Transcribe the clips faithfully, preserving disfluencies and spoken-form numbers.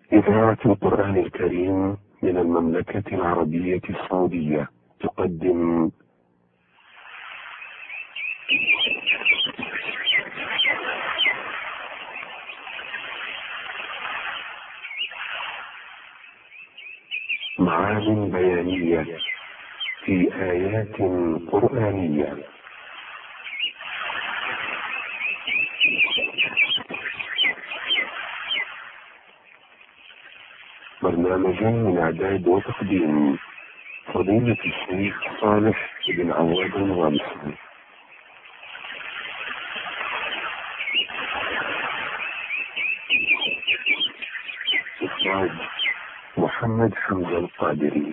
إذاعة القرآن الكريم من المملكة العربية السعودية تقدم معان بيانية في آيات قرآنية. برنامج من إعداد وتقديم فضيلة الشيخ صالح بن عواد الغامسي. إخراج محمد حمزة القادري.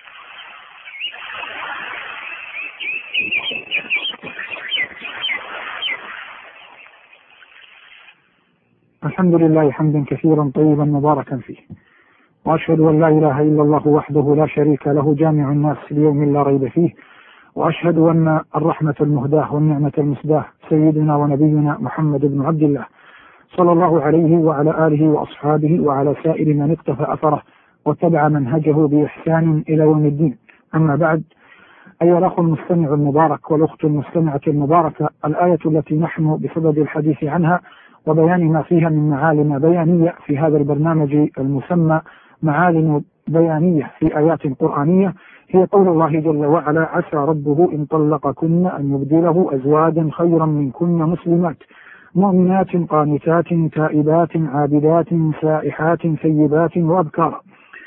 الحمد لله حمدا كثيرا طيبا مباركا فيه، وأشهد أن لا إله إلا الله وحده لا شريك له جامع الناس ليوم لا ريب فيه، وأشهد أن الرحمة المهداة والنعمة المسداة سيدنا ونبينا محمد بن عبد الله صلى الله عليه وعلى آله وأصحابه وعلى سائر من اقتفى أثره واتبع منهجه بإحسان إلى يوم الدين. أما بعد، أيها الأخ المستمع المبارك والأخت المستمعة المباركة، الآية التي نحن بصدد الحديث عنها وبيان ما فيها من معالم بيانية في هذا البرنامج المسمى معالم بيانية في آيات قرآنية هي قول الله جل وعلا: عسى ربه إن طلقكن أن يبدله أزواجا خيرا منكن مسلمات مؤمنات قانتات تائبات عابدات سائحات ثيبات وأبكارا.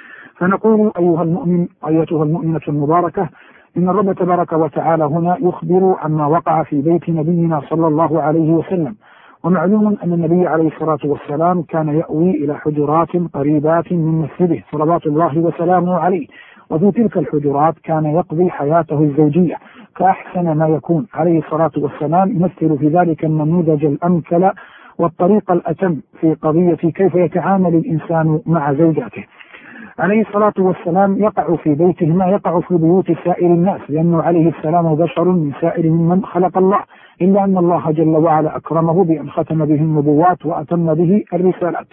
فنقول أيها المؤمن أيتها المؤمنة المباركة، إن الرب تبارك وتعالى هنا يخبر عما وقع في بيت نبينا صلى الله عليه وسلم. ومعلوم أن النبي عليه الصلاة والسلام كان يأوي إلى حجرات قريبات من مسجده صلوات الله وسلامه عليه، وفي تلك الحجرات كان يقضي حياته الزوجية كأحسن ما يكون عليه الصلاة والسلام، يمثل في ذلك النموذج الأمثل والطريق الأتم في قضية كيف يتعامل الإنسان مع زوجاته. عليه الصلاة والسلام يقع في بيته ما يقع في بيوت سائر الناس، لأنه عليه السلام بشر من سائر من خلق الله، إلا أن الله جل وعلا أكرمه بأن ختم به النبوات وأتم به الرسالات.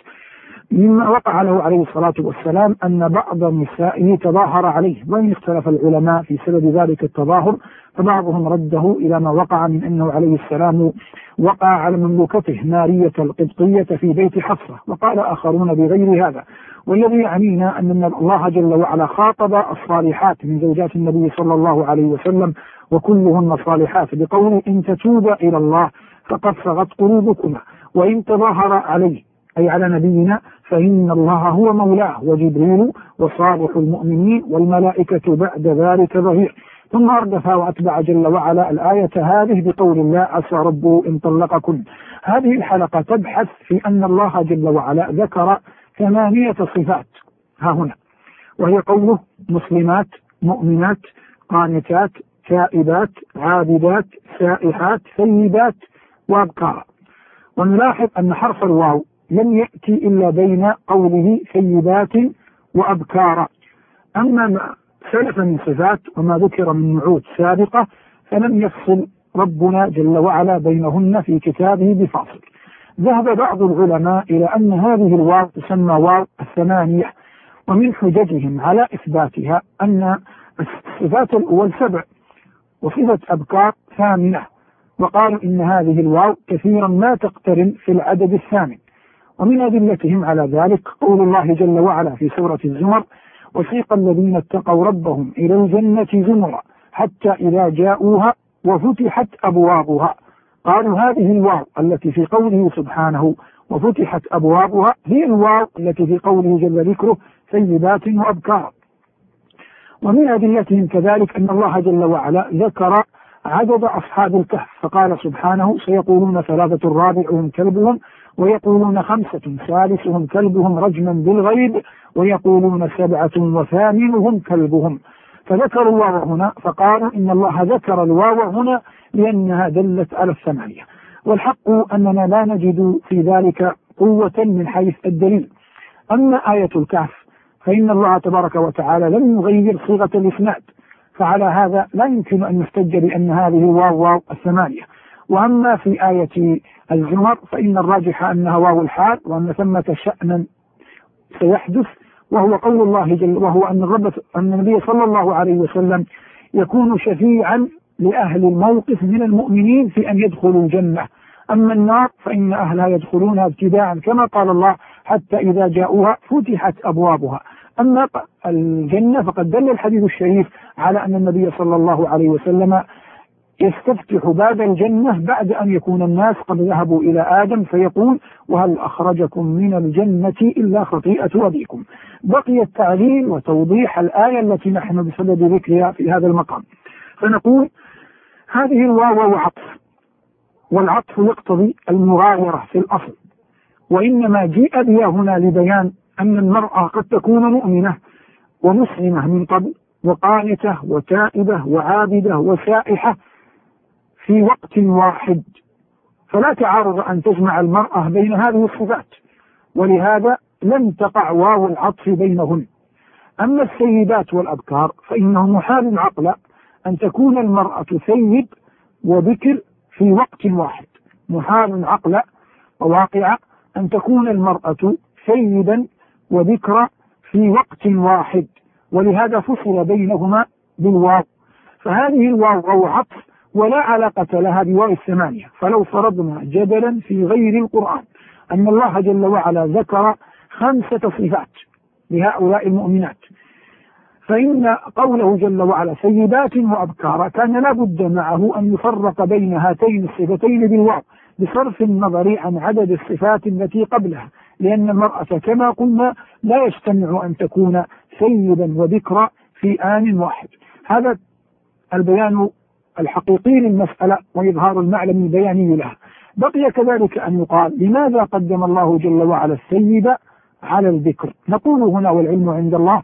مما وقع له عليه الصلاة والسلام أن بعض نسائه تظاهر عليه، وإن اختلف العلماء في سبب ذلك التظاهر، فبعضهم رده إلى ما وقع من أنه عليه السلام وقع على مملوكته مارية القبطية في بيت حفصة، وقال آخرون بغير هذا. والذي يعنينا أن الله جل وعلا خاطب الصالحات من زوجات النبي صلى الله عليه وسلم وكلهن صالحات بقول: إن تتوبا إلى الله فقد صغت قلوبكما، وإن تظاهر عليه أي على نبينا فإن الله هو مولاه وجبريل وصالح المؤمنين والملائكة بعد ذلك ظهير. ثم أردف وأتبع جل وعلا الآية هذه بقول الله: عسى ربه إن طلقكن. هذه الحلقة تبحث في أن الله جل وعلا ذكر ثمانية صفات ها هنا، وهي قوله: مسلمات مؤمنات قانتات تائبات عابدات سائحات ثيبات وأبكارا. ونلاحظ أن حرف الواو لم يأتي إلا بين قوله ثيبات وأبكارا. أما ما سلف من صفات وما ذكر من نعوت سابقة فلم يفصل ربنا جل وعلا بينهن في كتابه بفاصل. ذهب بعض العلماء إلى أن هذه الواو تسمى واو الثمانية، ومن حججهم على إثباتها أن الصفات الأول سبع وصفة أبكار ثامنة، وقالوا إن هذه الواو كثيرا ما تقترن في العدد الثامن. ومن أدلتهم على ذلك قول الله جل وعلا في سورة الزمر: وسيق الذين اتقوا ربهم إلى الجنة زمرا حتى إذا جاءوها وفتحت أبوابها. قالوا هذه الواو التي في قوله سبحانه وفتحت أبوابها هي الواو التي في قوله جل ذكره ثيبات وأبكار. ومن أدلتهم كذلك أن الله جل وعلا ذكر عدد أصحاب الكهف، فقال سبحانه: سيقولون ثلاثة رابعهم كلبهم ويقولون خمسة ثالثهم كلبهم رجما بالغيب ويقولون سبعة وثامنهم كلبهم. فذكروا الواو هنا، فقالوا إن الله ذكر الواو هنا لأنها دلت على الثمانية. والحق أننا لا نجد في ذلك قوة من حيث الدليل. أما آية الكهف فإن الله تبارك وتعالى لم يغير صيغة الإسناد، فعلى هذا لا يمكن أن يحتج بأن هذه واو واو الثمانية. وأما في آية الزمر فإن الراجح أنها واو الحال، وأن ثمة شأنا سيحدث، وهو قول الله جل وهو أن الرب أن النبي صلى الله عليه وسلم يكون شفيعا لأهل الموقف من المؤمنين في أن يدخلوا الجنة. أما النار فإن أهلها يدخلونها ابتداء كما قال الله حتى إذا جاءوها فتحت أبوابها. أما الجنة فقد دل الحديث الشريف على أن النبي صلى الله عليه وسلم يستفتح باب الجنة بعد أن يكون الناس قد ذهبوا إلى آدم فيقول: وهل أخرجكم من الجنة إلا خطيئة أبيكم. بقي التعليل وتوضيح الآية التي نحن بصدد ذكرها في هذا المقام. فنقول هذه الواو عطف، والعطف يقتضي المغايرة في الأصل، وإنما جيء بها هنا لبيان أن المرأة قد تكون مؤمنة ومسلمة من قبل وقانتة وتائبة وعابدة وسائحة في وقت واحد، فلا تعارض أن تجمع المرأة بين هذه الصفات، ولهذا لم تقع واو العطف بينهن. أما السيدات والأبكار فإنه محال عقلا أن تكون المرأة ثيب وبكر في وقت واحد، محال عقلا وواقع أن تكون المرأة ثيبا وبكرا في وقت واحد، ولهذا فصل بينهما بالواو. فهذه الواو أو عطف ولا علاقة لها بواو الثمانية. فلو فرضنا جدلا في غير القرآن أن الله جل وعلا ذكر خمسة صفات لهؤلاء المؤمنات، فإن قوله جل وعلا سيدات وأبكارا كان لا بد معه أن يفرق بين هاتين الصفتين بالواو بصرف النظر عن عدد الصفات التي قبلها، لأن المرأة كما قلنا لا يجتمع أن تكون سيدا وبكرا في آن واحد. هذا البيان الحقيقي للمسألة وإظهار المعلم البياني لها. بقي كذلك أن يقال لماذا قدم الله جل وعلا السيد على الذكر. نقول هنا والعلم عند الله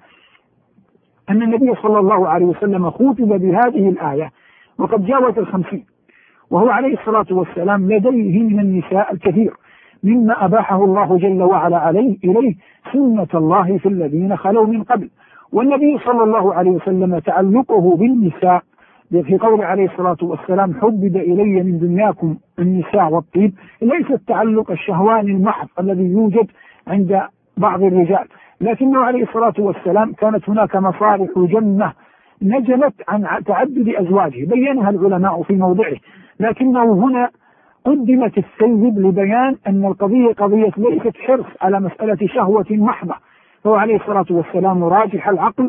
أن النبي صلى الله عليه وسلم خوطب بهذه الآية وقد جاوز الخمسين، وهو عليه الصلاة والسلام لديه من النساء الكثير مما أباحه الله جل وعلا عليه إليه سنة الله في الذين خلوا من قبل. والنبي صلى الله عليه وسلم تعلقه بالنساء في قول عليه الصلاة والسلام حبب إلي من دنياكم النساء والطيب، ليس التعلق الشهواني المحض الذي يوجد عند بعض الرجال، لكنه عليه الصلاة والسلام كانت هناك مصالح جنة نجمت عن تعدد أزواجه بينها العلماء في موضعه، لكنه هنا قدمت السيد لبيان أن القضية قضية ليست حرص على مسألة شهوة محضة. فهو عليه الصلاة والسلام راجح العقل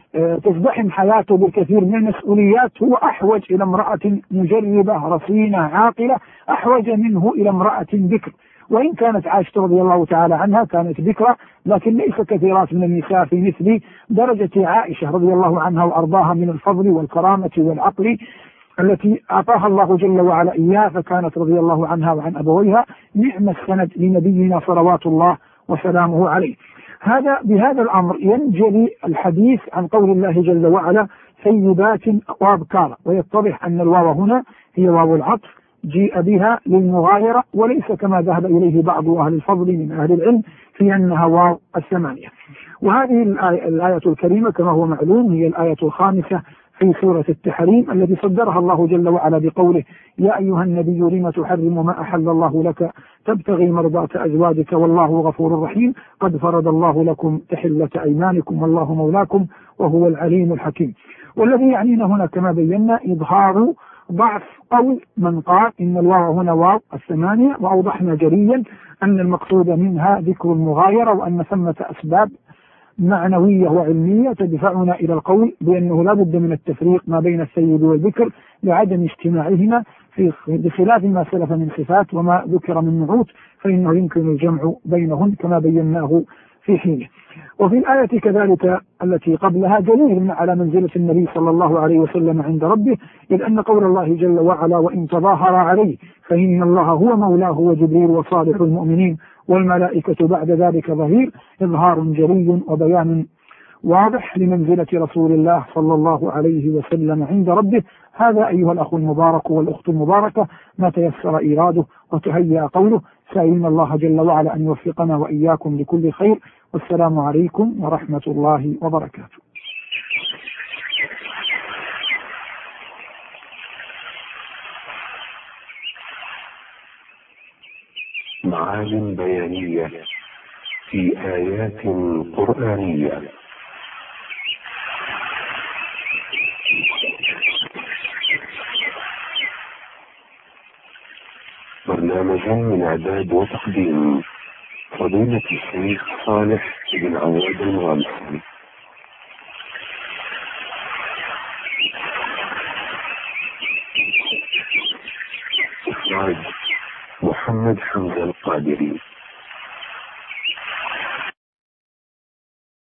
تزدحم حياته بالكثير من المسؤوليات، هو أحوج إلى امرأة مجربة رصينة عاقلة أحوج منه إلى امرأة بكر، وإن كانت عائشة رضي الله تعالى عنها كانت بكرة، لكن ليس كثيرات من النساء في مثل درجة عائشة رضي الله عنها وأرضاها من الفضل والكرامة والعقل التي أعطاها الله جل وعلا إياه، فكانت رضي الله عنها وعن أبويها نعم السند لنبينا صلوات الله وسلامه عليه. هذا بهذا الأمر ينجلي الحديث عن قول الله جل وعلا سيبات وأبكارا، ويتضح أن الواو هنا هي واو العطف جيء بها للمغايرة، وليس كما ذهب إليه بعض أهل الفضل من أهل العلم في أنها واو الثمانية. وهذه الآية, الآية الكريمة كما هو معلوم هي الآية الخامسة في سورة التحريم التي صدرها الله جل وعلا بقوله يا أيها النبي لم تحرم ما أحل الله لك تبتغي مرضات أزواجك والله غفور رحيم قد فرض الله لكم تحلة أيمانكم والله مولاكم وهو العليم الحكيم. والذي يعنينا هنا كما بينا إظهار ضعف قول من قال إن الواو هنا واو الثمانية، وأوضحنا جليا أن المقصود منها ذكر المغايرة، وأن ثمة أسباب معنوية وعلمية تدفعنا إلى القول بأنه لا بد من التفريق ما بين السيد والذكر لعدم اجتماعهما في بخلاف ما سلف من صفات وما ذكر من نعوت، فإنه يمكن الجمع بينهن كما بيناه في حينه. وفي الآية كذلك التي قبلها دليل على منزلة النبي صلى الله عليه وسلم عند ربه، إذ أن قول الله جل وعلا وإن تظاهر عليه فإن الله هو مولاه وجبريل وصالح المؤمنين والملائكة بعد ذلك ظهير، إظهار جلي وبيان واضح لمنزلة رسول الله صلى الله عليه وسلم عند ربه. هذا أيها الأخ المبارك والأخت المباركة ما تيسر إيراده وتهيأ قوله، سألنا الله جل وعلا أن يوفقنا وإياكم لكل خير، والسلام عليكم ورحمة الله وبركاته. معالم بيانية في آيات قرآنية. برنامج من إعداد وتقديم فضيلة الشيخ صالح بن عواد الغامسي. إخراج محمد حمزة القادري.